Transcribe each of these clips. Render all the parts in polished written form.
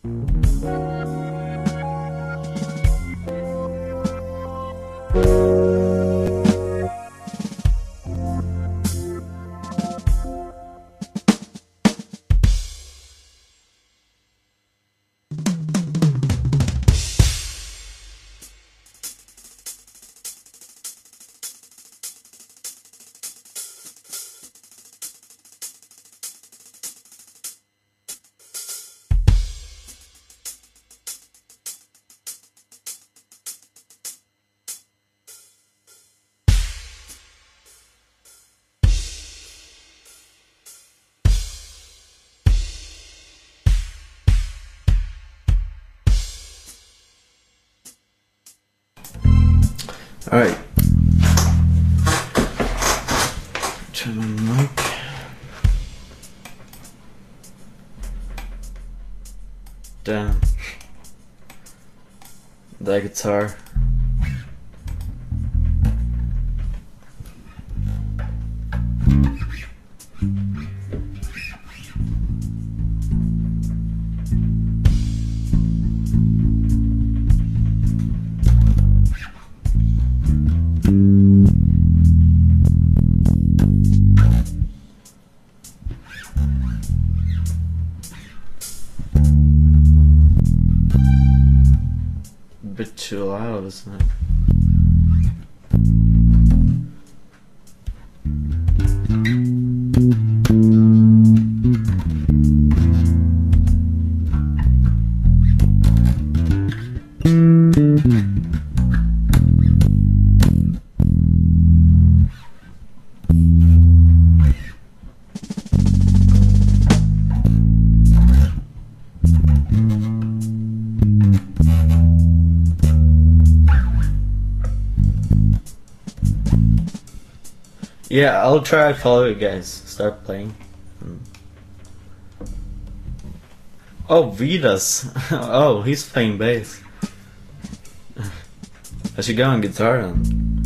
Alright. Turn on the mic. Damn. That guitar. Bit too loud, isn't it? Yeah, I'll try to follow you guys. Start playing. Oh, Vitas. Oh, he's playing bass. I should go on guitar then.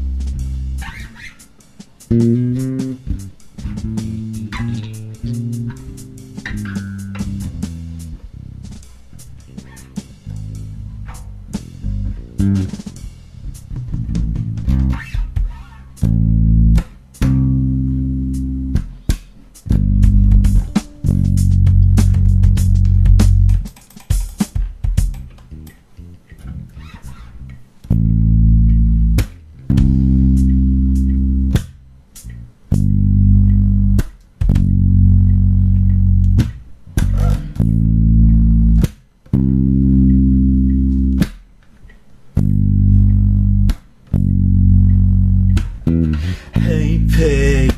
Hey pig.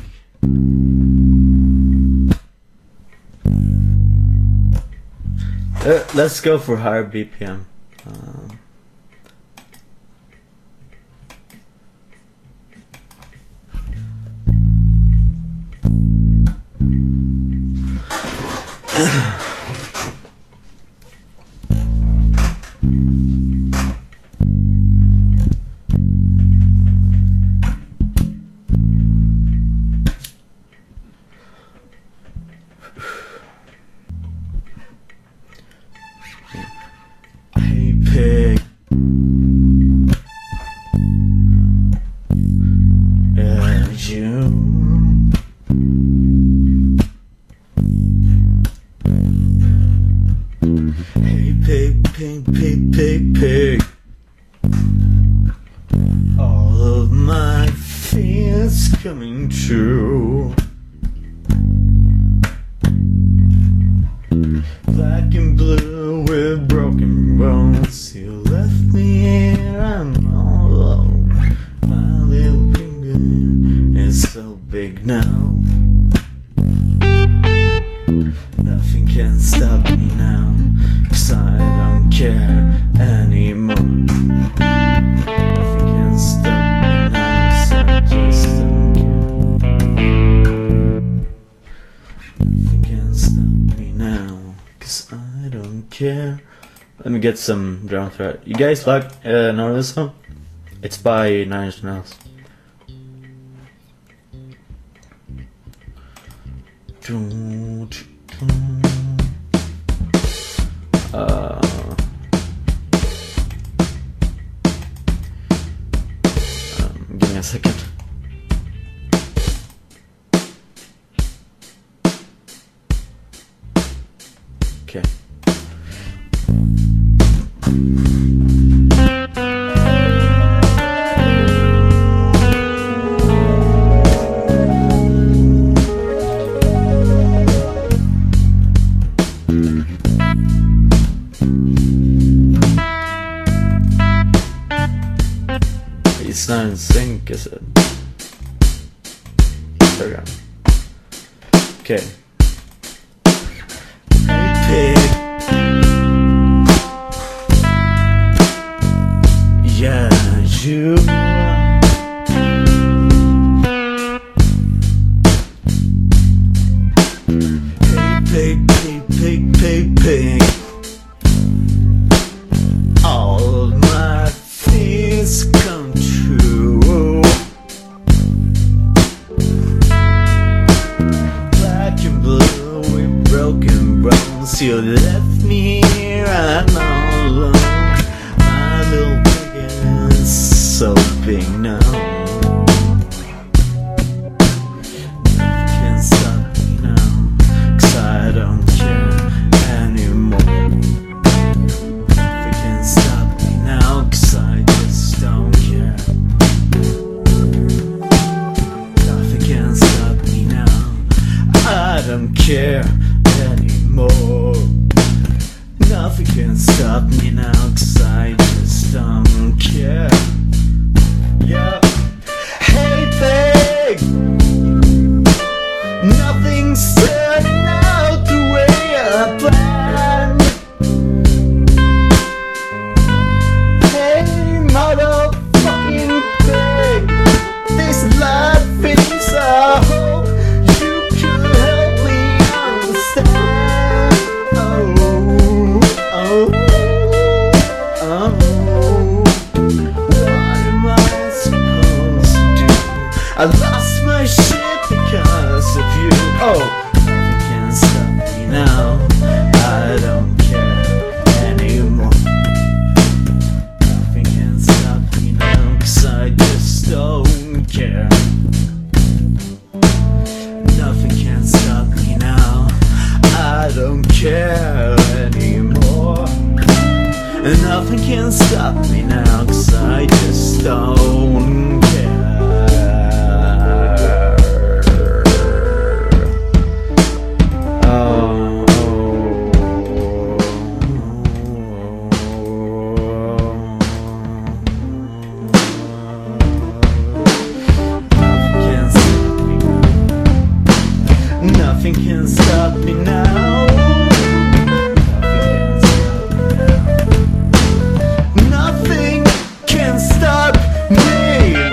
Let's go for higher BPM. Hey pig. You. Hey pig, pig, pig, pig, pig. All of my fears coming true. Black and blue with broken bones. You left me here, I'm all alone. My little finger is so big now. Nothing can stop me now, 'cause I don't care anymore. Nothing can stop me now, 'cause I just don't care. Nothing can stop me now, 'cause I don't care. Let me get some drum thread. You guys know this song? It's by Nine Inch Nails. Okay. It's not in sync, is it? There we go. Okay. Hey pig. Yeah, you. Hey pig, pig, pig, pig, pig. All my fears come true. Black and blue with broken bones. You left me here, I'm all alone. My little pig is so big now. Nothing can stop me now, 'cause I don't care anymore. Nothing can stop me now, 'cause I just don't care. Nothing can stop me now, I don't care anymore. Nothing can stop me now, 'cause I just don't care. Yeah. Hey pig, nothing's turning out the way I planned. Hey motherfucking pig, this life is a hope you could help me understand. Oh, oh, oh. What am I supposed to do? I lost my shit because of you. Oh, nothing can stop me now, I don't care anymore. Nothing can stop me now, 'cause I just don't care. Nothing can stop me now, I don't care anymore. Nothing can stop me now, 'cause I just don't care. Oh, nothing can stop me now. Nothing can stop me.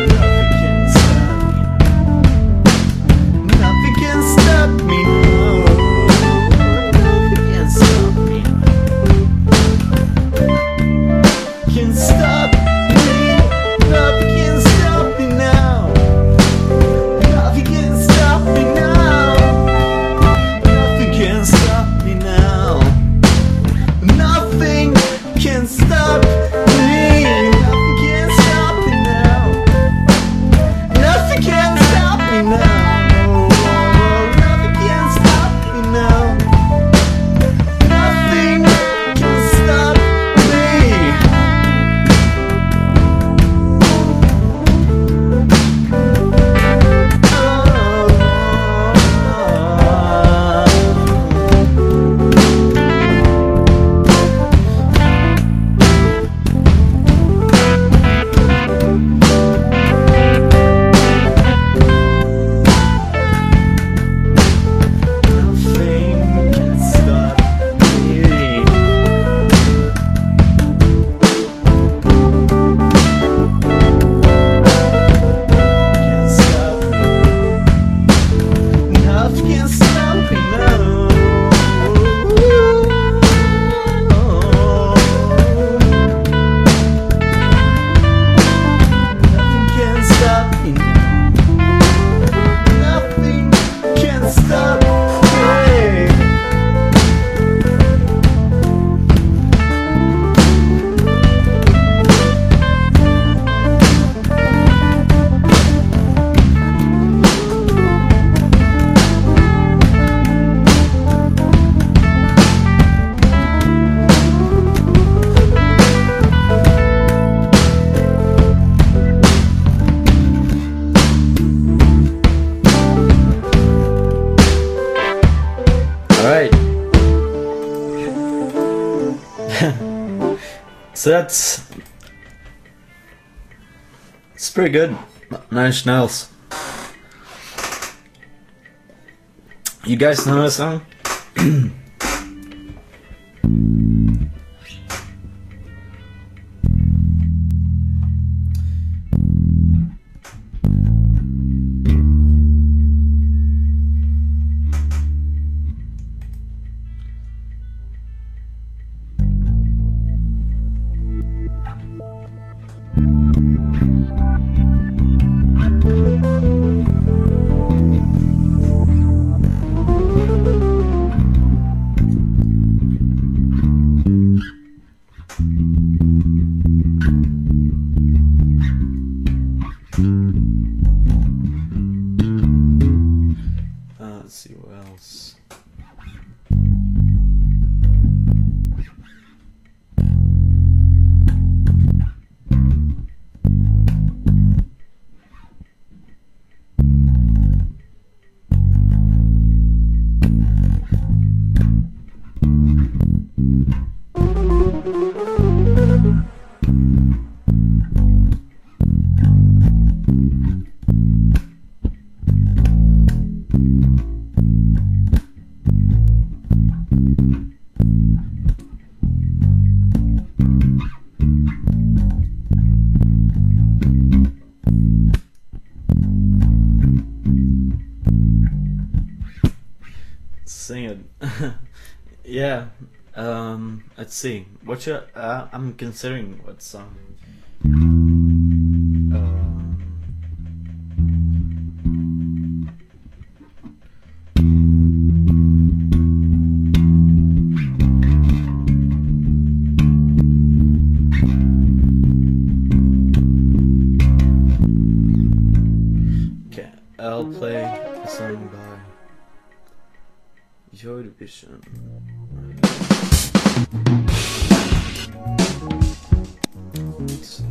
So it's pretty good. Nine Inch Nails. You guys know this song? Let's see what else. Sing it. Yeah. Let's see. What should I'm considering what song. Okay, I'll play a song by Joy Division. Let's see.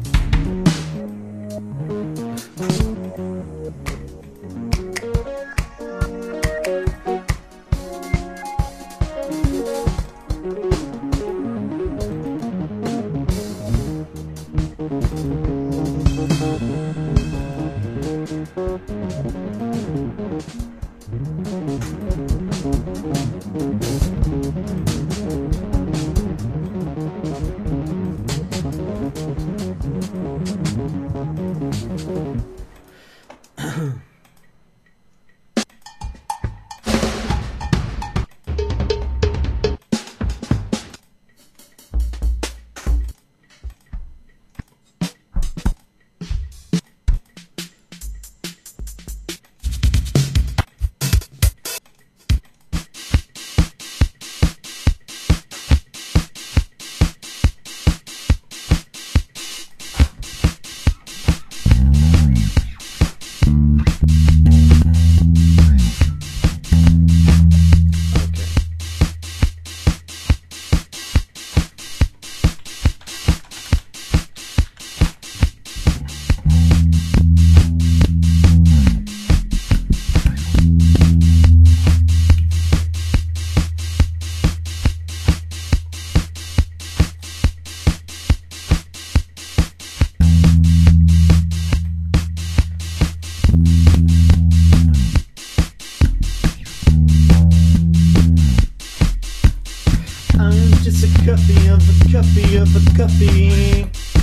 Just a copy of a copy of a copy.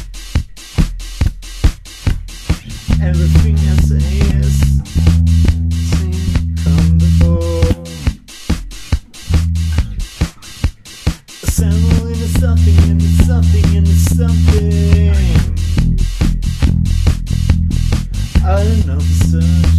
Everything I say is seen come before. Assemble into something, into something, into something. I don't know the